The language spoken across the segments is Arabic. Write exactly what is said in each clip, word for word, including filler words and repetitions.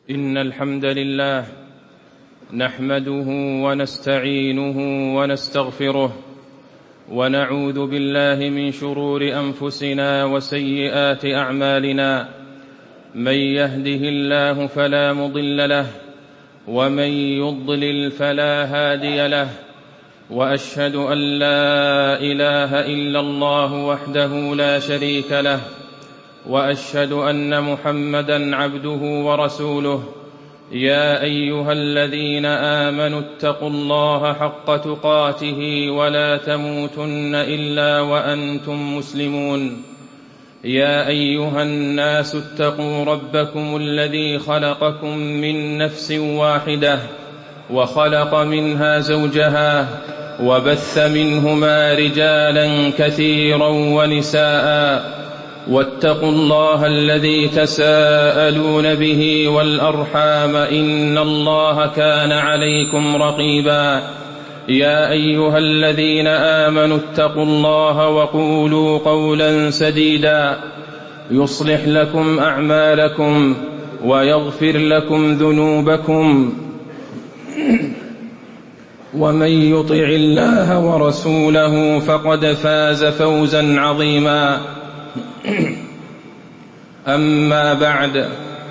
إن الحمد لله نحمده ونستعينه ونستغفره ونعوذ بالله من شرور أنفسنا وسيئات أعمالنا. من يهده الله فلا مضل له ومن يضلل فلا هادي له، وأشهد أن لا إله إلا الله وحده لا شريك له، وأشهد أن محمدًا عبده ورسوله. يا أيها الذين آمنوا اتقوا الله حق تقاته ولا تموتن إلا وأنتم مسلمون. يا أيها الناس اتقوا ربكم الذي خلقكم من نفس واحدة وخلق منها زوجها وبث منهما رجالا كثيرا ونساء، واتقوا الله الذي تساءلون به والأرحام إن الله كان عليكم رقيبا. يا أيها الذين آمنوا اتقوا الله وقولوا قولا سديدا يصلح لكم أعمالكم ويغفر لكم ذنوبكم، ومن يطع الله ورسوله فقد فاز فوزا عظيما. أما بعد،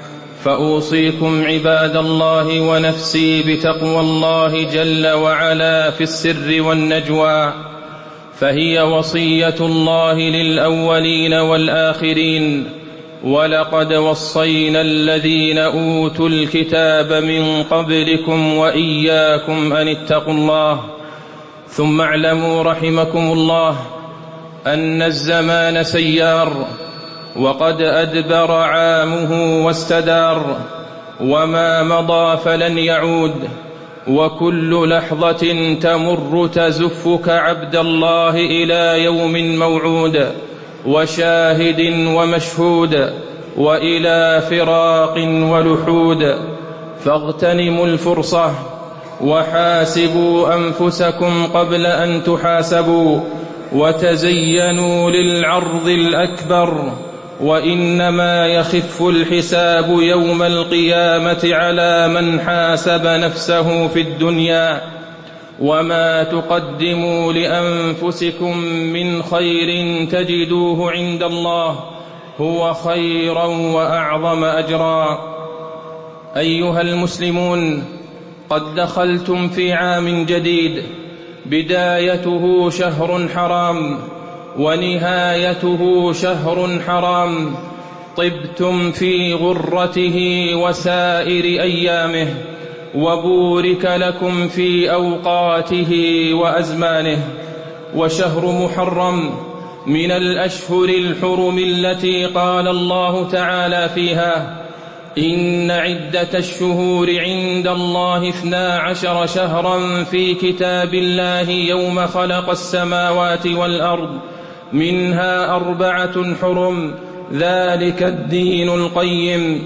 فأوصيكم عباد الله ونفسي بتقوى الله جل وعلا في السر والنجوى، فهي وصية الله للأولين والآخرين. ولقد وصينا الذين أوتوا الكتاب من قبلكم وإياكم أن اتقوا الله. ثم اعلموا رحمكم الله أن الزمان سيار، وقد أدبر عامه واستدار، وما مضى فلن يعود، وكل لحظة تمر تزفك عبد الله إلى يوم موعود وشاهد ومشهود، وإلى فراق ولحود. فاغتنموا الفرصة وحاسبوا أنفسكم قبل أن تحاسبوا، وتزينوا للعرض الأكبر، وإنما يخف الحساب يوم القيامة على من حاسب نفسه في الدنيا. وما تقدموا لأنفسكم من خير تجدوه عند الله هو خيرا وأعظم أجرا. أيها المسلمون، قد دخلتم في عام جديد، بدايته شهر حرام ونهايته شهر حرام. طبتم في غرته وسائر أيامه، وبورك لكم في أوقاته وأزمانه. وشهر محرم من الأشهر الحرم التي قال الله تعالى فيها: إن عدة الشهور عند الله اثنا عشر شهرا في كتاب الله يوم خلق السماوات والأرض منها أربعة حرم ذلك الدين القيم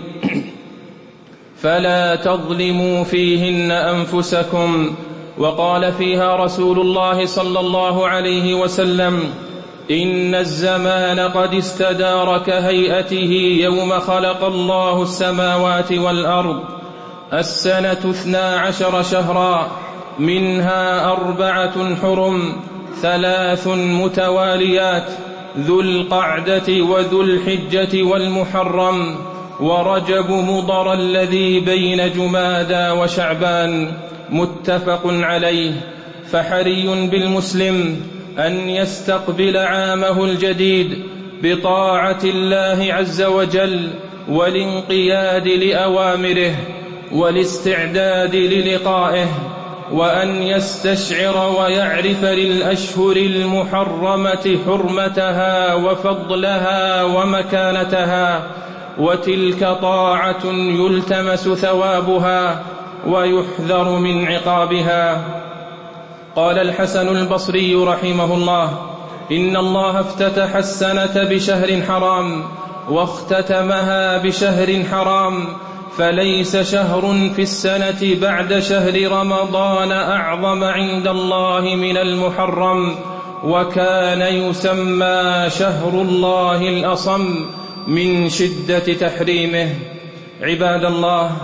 فلا تظلموا فيهن أنفسكم. وقال فيها رسول الله صلى الله عليه وسلم: إن الزمان قد استدار كهيئته يوم خلق الله السماوات والأرض. السنة اثنا عشر شهرا منها أربعة حرم، ثلاث متواليات: ذو القعدة وذو الحجة والمحرم ورجب مضر الذي بين جمادى وشعبان. متفق عليه. فحري بالمسلم أن يستقبل عامه الجديد بطاعة الله عز وجل والانقياد لأوامره والاستعداد للقائه، وأن يستشعر ويعرف للأشهر المحرمة حرمتها وفضلها ومكانتها، وتلك طاعة يلتمس ثوابها ويحذر من عقابها. قال الحسن البصري رحمه الله: إن الله افتتح السنة بشهر حرام واختتمها بشهر حرام، فليس شهر في السنة بعد شهر رمضان أعظم عند الله من المحرم، وكان يسمى شهر الله الأصم من شدة تحريمه. عباد الله،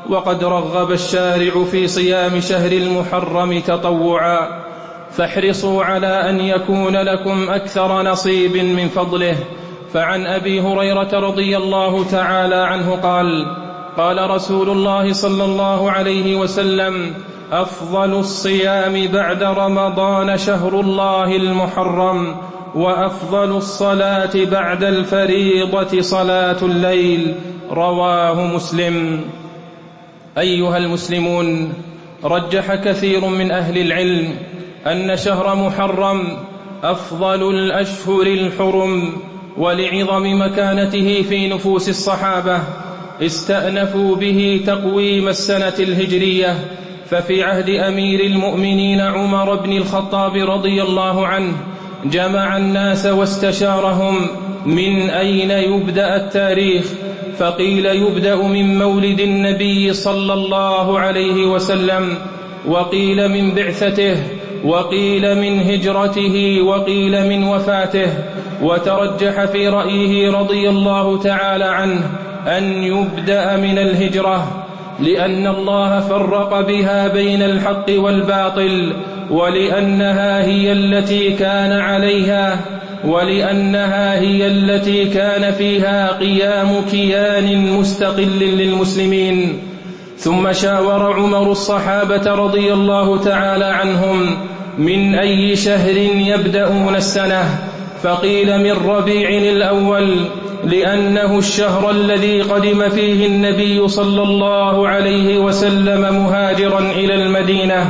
وقد رغب الشارع في صيام شهر المحرم تطوعا، فاحرصوا على أن يكون لكم أكثر نصيب من فضله. فعن أبي هريرة رضي الله تعالى عنه قال: قال رسول الله صلى الله عليه وسلم: أفضل الصيام بعد رمضان شهر الله المحرم، وأفضل الصلاة بعد الفريضة صلاة الليل. رواه مسلم. أيها المسلمون، رجح كثير من أهل العلم أن شهر محرم أفضل الأشهر الحرم، ولعظم مكانته في نفوس الصحابة استأنفوا به تقويم السنة الهجرية. ففي عهد أمير المؤمنين عمر بن الخطاب رضي الله عنه جمع الناس واستشارهم من أين يبدأ التاريخ، فقيل يبدأ من مولد النبي صلى الله عليه وسلم، وقيل من بعثته، وقيل من هجرته، وقيل من وفاته. وترجح في رأيه رضي الله تعالى عنه أن يبدأ من الهجرة، لأن الله فرق بها بين الحق والباطل، ولأنها هي التي كان عليها ولأنها هي التي كان فيها قيام كيان مستقل للمسلمين. ثم شاور عمر الصحابة رضي الله تعالى عنهم من أي شهر يبدأون السنة، فقيل من ربيع الأول، لأنه الشهر الذي قدم فيه النبي صلى الله عليه وسلم مهاجرا إلى المدينة.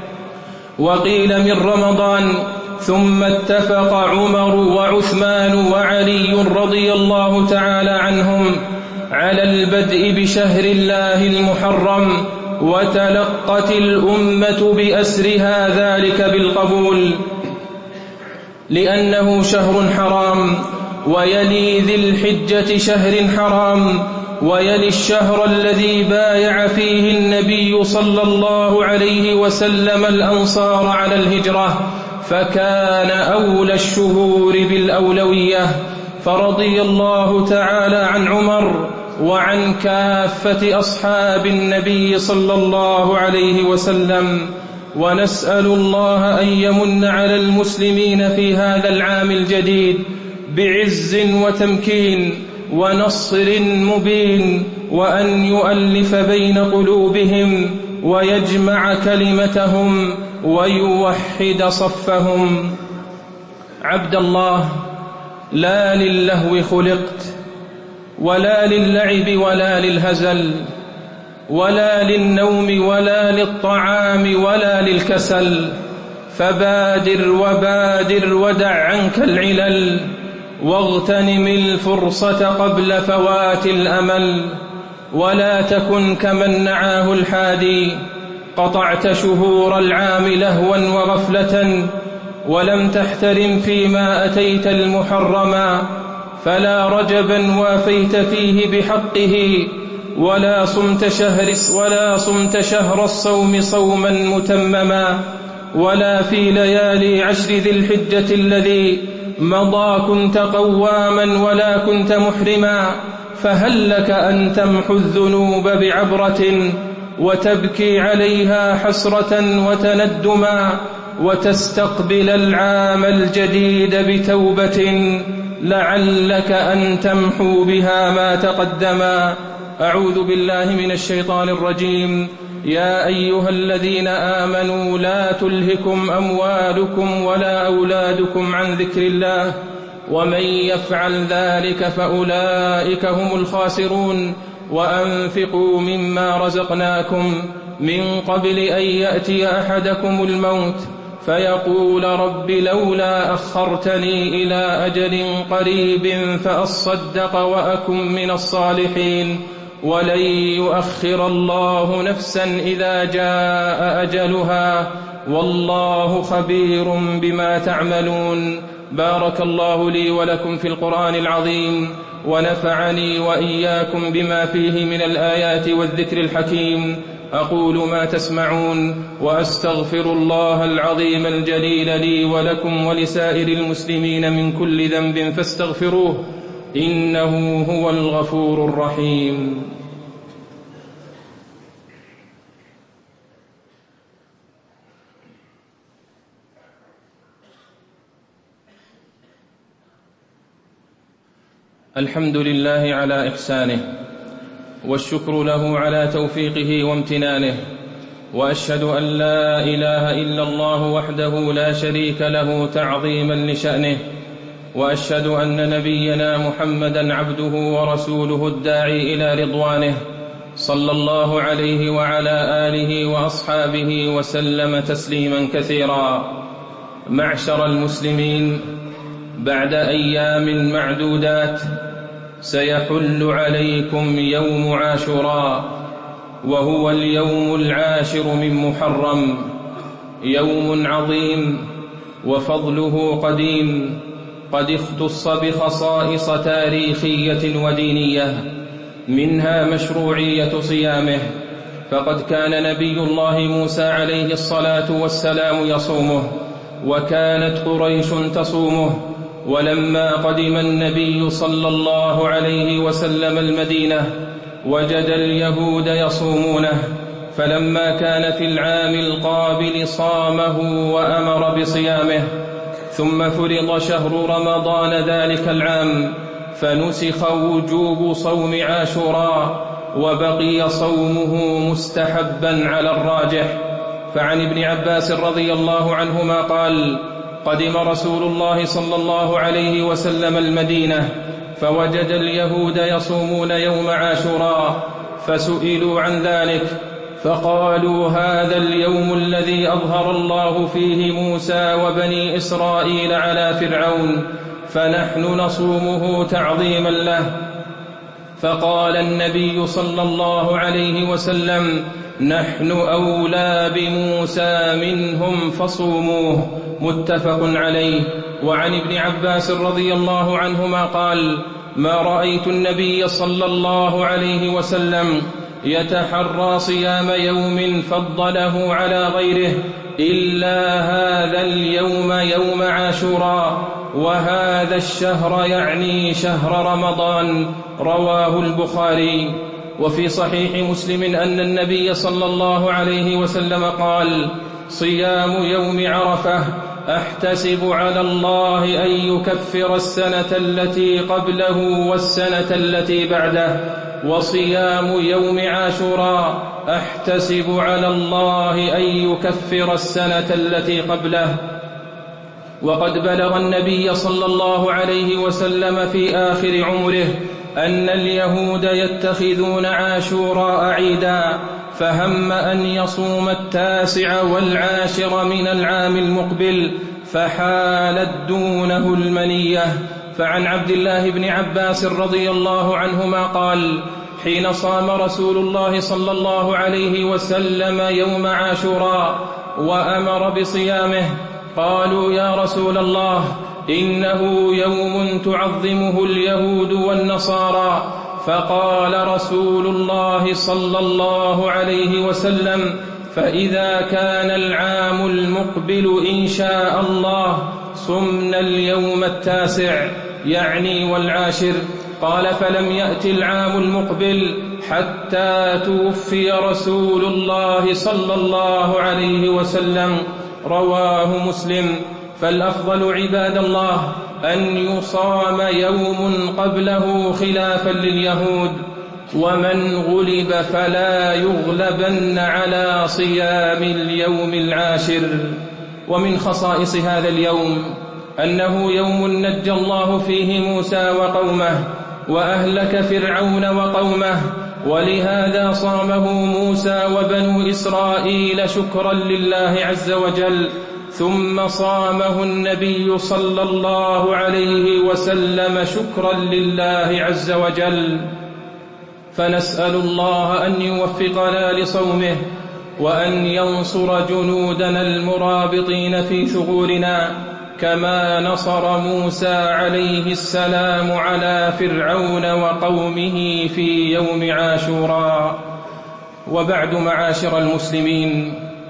وقيل من رمضان. ثم اتفق عمر وعثمان وعلي رضي الله تعالى عنهم على البدء بشهر الله المحرم، وتلقت الأمة بأسرها ذلك بالقبول، لأنه شهر حرام، ويلي ذي الحجة شهر حرام، ويلي الشهر الذي بايع فيه النبي صلى الله عليه وسلم الأنصار على الهجرة، فكان أولى الشهور بالأولوية. فرضي الله تعالى عن عمر وعن كافة أصحاب النبي صلى الله عليه وسلم. ونسأل الله أن يمن على المسلمين في هذا العام الجديد بعز وتمكين ونصر مبين، وأن يؤلف بين قلوبهم ويجمع كلمتهم ويوحد صفهم. عبد الله، لا للهو خلقت، ولا للعب ولا للهزل، ولا للنوم ولا للطعام ولا للكسل، فبادر وبادر ودع عنك العلل، واغتنم الفرصة قبل فوات الأمل. ولا تكن كمن نعاه الحادي، قطعت شهور العام لهوا وغفلة، ولم تحترم فيما أتيت المحرما، فلا رجبا وافيت فيه بحقه، ولا صمت شهر, ولا صمت شهر الصوم صوما متمما، ولا في ليالي عشر ذي الحجة الذي مضى كنت قواما ولا كنت محرما. فهل لك أن تمحو الذنوب بعبرة وتبكي عليها حسرة وتندما، وتستقبل العام الجديد بتوبة لعلك أن تمحو بها ما تقدما. أعوذ بالله من الشيطان الرجيم. يا أيها الذين آمنوا لا تلهكم أموالكم ولا أولادكم عن ذكر الله، ومن يفعل ذلك فأولئك هم الخاسرون. وأنفقوا مما رزقناكم من قبل أن يأتي أحدكم الموت فيقول رب لولا أخرتني إلى أجل قريب فأصدق وأكن من الصالحين، ولن يؤخر الله نفسا إذا جاء أجلها، والله خبير بما تعملون. بارك الله لي ولكم في القرآن العظيم، ونفعني وإياكم بما فيه من الآيات والذكر الحكيم. أقول ما تسمعون، وأستغفر الله العظيم الجليل لي ولكم ولسائر المسلمين من كل ذنب فاستغفروه، إنه هو الغفور الرحيم. الحمد لله على إحسانه، والشكر له على توفيقه وامتنانه، وأشهد أن لا إله إلا الله وحده لا شريك له تعظيما لشأنه، وأشهد أن نبينا محمدا عبده ورسوله الداعي إلى رضوانه، صلى الله عليه وعلى آله وأصحابه وسلم تسليما كثيرا. معشر المسلمين، بعد أيام معدودات سيحل عليكم يوم عاشوراء، وهو اليوم العاشر من محرم، يوم عظيم وفضله قديم، قد اختص بخصائص تاريخية ودينية، منها مشروعية صيامه، فقد كان نبي الله موسى عليه الصلاة والسلام يصومه، وكانت قريش تصومه، ولما قدم النبي صلى الله عليه وسلم المدينة وجد اليهود يصومونه، فلما كان في العام القابل صامه وأمر بصيامه، ثم فرض شهر رمضان ذلك العام فنسخ وجوب صوم عاشوراء، وبقي صومه مستحبا على الراجح. فعن ابن عباس رضي الله عنهما قال: قدم رسول الله صلى الله عليه وسلم المدينة فوجد اليهود يصومون يوم عاشوراء، فسئلوا عن ذلك فقالوا: هذا اليوم الذي أظهر الله فيه موسى وبني إسرائيل على فرعون، فنحن نصومه تعظيما له. فقال النبي صلى الله عليه وسلم: نحن أولى بموسى منهم فصوموه، متفق عليه. وعن ابن عباس رضي الله عنهما قال: ما رأيت النبي صلى الله عليه وسلم يتحرى صيام يوم فضله على غيره إلا هذا اليوم يوم عاشوراء، وهذا الشهر يعني شهر رمضان، رواه البخاري. وفي صحيح مسلم أن النبي صلى الله عليه وسلم قال: صيام يوم عرفة أحتسب على الله أن يكفر السنة التي قبله والسنة التي بعده، وصيام يوم عاشوراء أحتسب على الله أن يكفر السنة التي قبله. وقد بلغ النبي صلى الله عليه وسلم في آخر عمره أن اليهود يتخذون عاشوراء عيدا، فهم أن يصوم التاسع والعاشر من العام المقبل، فحالت دونه المنية. فعن عبد الله بن عباس رضي الله عنهما قال: حين صام رسول الله صلى الله عليه وسلم يوم عاشوراء وأمر بصيامه، قالوا: يا رسول الله، إنه يوم تعظمه اليهود والنصارى. فقال رسول الله صلى الله عليه وسلم: فإذا كان العام المقبل إن شاء الله صمنا اليوم التاسع، يعني والعاشر. قال: فلم يأت العام المقبل حتى توفي رسول الله صلى الله عليه وسلم، رواه مسلم. فالأفضل عباد الله أن يصام يوم قبله خلافا لليهود، ومن غلب فلا يغلبن على صيام اليوم العاشر. ومن خصائص هذا اليوم أنه يوم نجى الله فيه موسى وقومه وأهلك فرعون وقومه، ولهذا صامه موسى وبنو إسرائيل شكرا لله عز وجل، ثم صامه النبي صلى الله عليه وسلم شكرا لله عز وجل. فنسأل الله أن يوفقنا لصومه، وأن ينصر جنودنا المرابطين في ثغورنا، كما نصر موسى عليه السلام على فرعون وقومه في يوم عاشوراء. وبعد، معاشر المسلمين،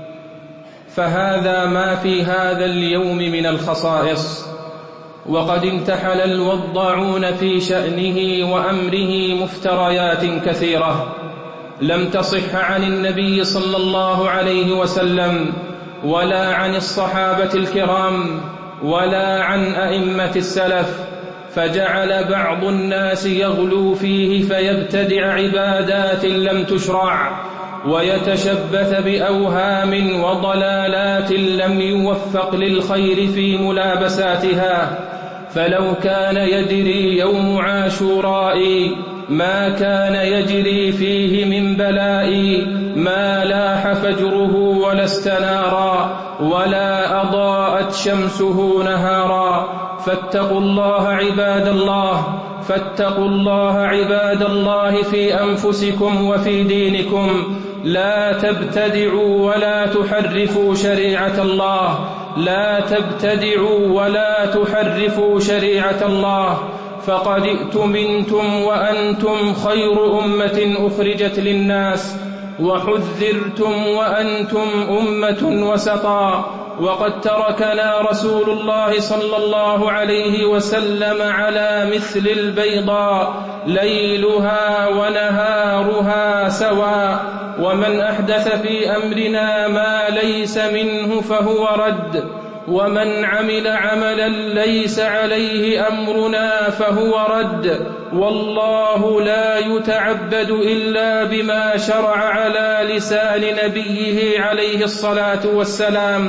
فهذا ما في هذا اليوم من الخصائص، وقد انتحل الوضاعون في شأنه وأمره مفتريات كثيرة لم تصح عن النبي صلى الله عليه وسلم، ولا عن الصحابة الكرام، ولا عن أئمة السلف، فجعل بعض الناس يغلو فيه فيبتدع عبادات لم تشرع ويتشبث بأوهام وضلالات لم يوفق للخير في ملابساتها. فلو كان يجري يوم عاشوراء ما كان يجري فيه من بلاء، ما لاح فجره ولا استنارا ولا أضاءت شمسه نهارا. فاتقوا الله عباد الله، فاتقوا الله عباد الله في أنفسكم وفي دينكم. لا تبتدعوا ولا تحرفوا شريعة الله، لا تبتدعوا ولا تحرفوا شريعة الله، فقد ائتمنتم وأنتم خير أمة أخرجت للناس، وحذرتم وأنتم أمة وسطا. وقد تركنا رسول الله صلى الله عليه وسلم على مثل البيضاء ليلها ونهارها سواء، ومن أحدث في أمرنا ما ليس منه فهو رد، ومن عمل عملا ليس عليه أمرنا فهو رد. والله لا يتعبد إلا بما شرع على لسان نبيه عليه الصلاة والسلام.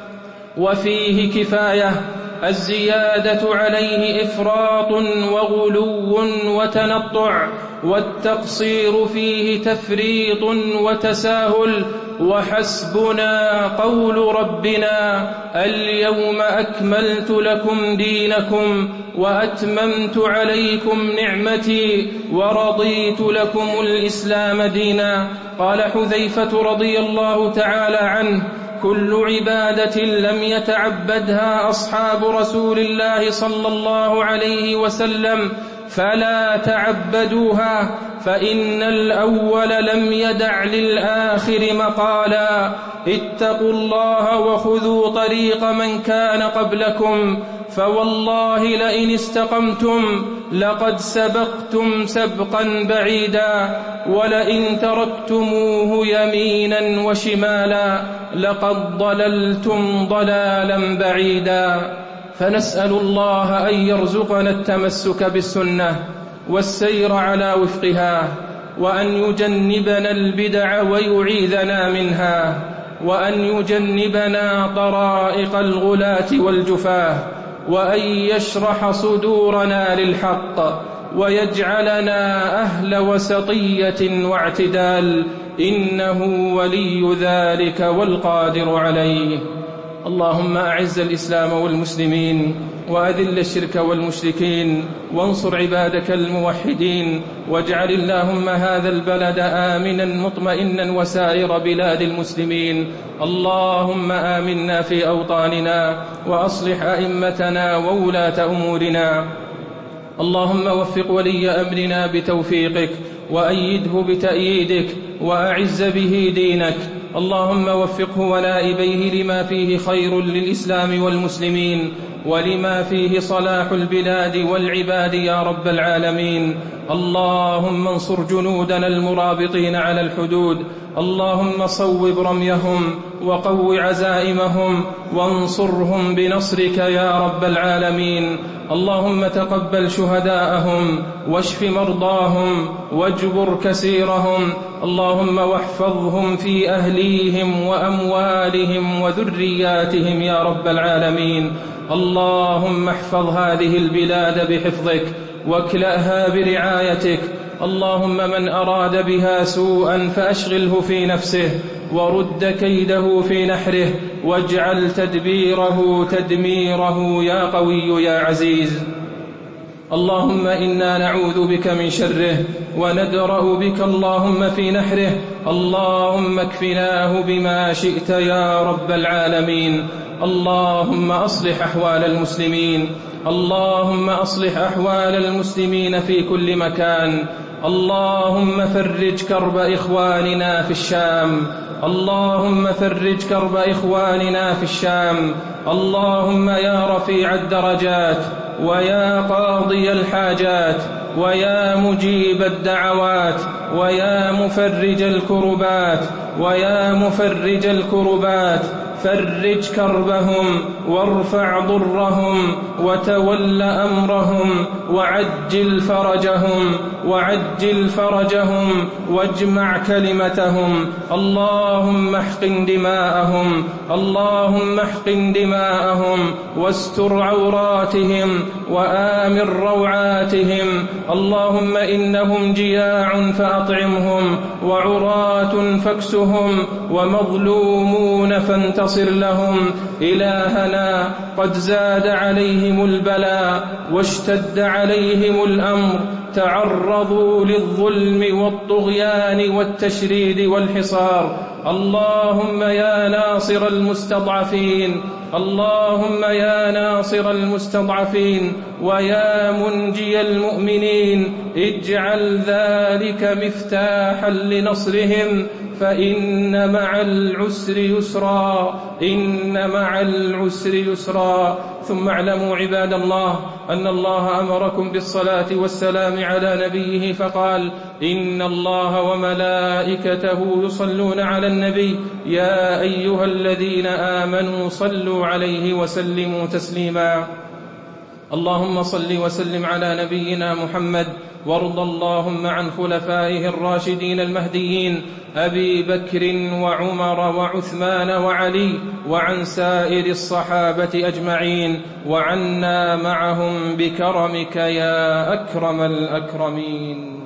وفيه كفاية، الزيادة عليه إفراط وغلو وتنطع، والتقصير فيه تفريط وتساهل. وحسبنا قول ربنا: اليوم أكملت لكم دينكم وأتممت عليكم نعمتي ورضيت لكم الإسلام دينا. قال حذيفة رضي الله تعالى عنه: كل عبادة لم يتعبدها أصحاب رسول الله صلى الله عليه وسلم فلا تعبدوها، فإن الأول لم يدع للآخر مقالا: اتقوا الله وخذوا طريق من كان قبلكم، فوالله لئن استقمتم لقد سبقتم سبقا بعيدا، ولئن تركتموه يمينا وشمالا لقد ضللتم ضلالا بعيدا. فنسأل الله أن يرزقنا التمسك بالسنة والسير على وفقها، وأن يجنبنا البدع ويعيذنا منها، وأن يجنبنا طرائق الغلاة والجفاه، وأن يشرح صدورنا للحق، ويجعلنا أهل وسطية واعتدال، إنه ولي ذلك والقادر عليه. اللهم أعز الإسلام والمسلمين، وأذل الشرك والمشركين، وانصر عبادك الموحدين، واجعل اللهم هذا البلد آمنا مطمئنا وسائر بلاد المسلمين. اللهم آمنا في أوطاننا، وأصلح أئمتنا وولاة أمورنا. اللهم وفق ولي أمرنا بتوفيقك، وأيده بتأييدك، وأعز به دينك. اللهم وفقه ونائبيه لما فيه خير للإسلام والمسلمين، ولما فيه صلاح البلاد والعباد يا رب العالمين. اللهم انصر جنودنا المرابطين على الحدود، اللهم صوب رميهم وقو عزائمهم، وانصرهم بنصرك يا رب العالمين. اللهم تقبل شهداءهم، واشف مرضاهم، واجبر كسيرهم. اللهم واحفظهم في أهليهم وأموالهم وذرياتهم يا رب العالمين. اللهم احفظ هذه البلاد بحفظك، واكلأها برعايتك. اللهم من أراد بها سوءا فأشغله في نفسه، ورد كيده في نحره، واجعل تدبيره تدميره يا قوي يا عزيز. اللهم إنا نعوذ بك من شره، وندرأ بك اللهم في نحره. اللهم اكفناه بما شئت يا رب العالمين. اللهم أصلح أحوال المسلمين، اللهم أصلح أحوال المسلمين في كل مكان. اللهم فرج كرب إخواننا في الشام، اللهم فرج كرب إخواننا في الشام. اللهم يا رفيع الدرجات، ويا قاضي الحاجات، ويا مجيب الدعوات، ويا مفرج الكربات، ويا مفرج الكربات، فرج كربهم وارفع ضرهم وتول أمرهم وعجل فرجهم وعجل فرجهم واجمع كلمتهم. اللهم احقن دماءهم اللهم احقن دماءهم واستر عوراتهم وآمن روعاتهم. اللهم إنهم جياع فأطعمهم وعراة فاكسهم ومظلومون فانتصر لهم. إلهنا قد زاد عليهم البلاء واشتد عليهم الأمر، تعرضوا للظلم والطغيان والتشريد والحصار. اللهم يا ناصر المستضعفين اللهم يا ناصر المستضعفين ويا منجي المؤمنين اجعل ذلك مفتاحا لنصرهم، فإن مع العسر يسرا إن مع العسر يسرا. ثم اعلموا عباد الله أن الله أمركم بالصلاة والسلام على نبيه فقال: إن الله وملائكته يصلون على النبي يا أيها الذين آمنوا صلوا عليه وسلموا تسليما. اللهم صل وسلم على نبينا محمد، وارض اللهم عن خلفائه الراشدين المهديين أبي بكر وعمر وعثمان وعلي، وعن سائر الصحابة أجمعين، وعنا معهم بكرمك يا أكرم الأكرمين.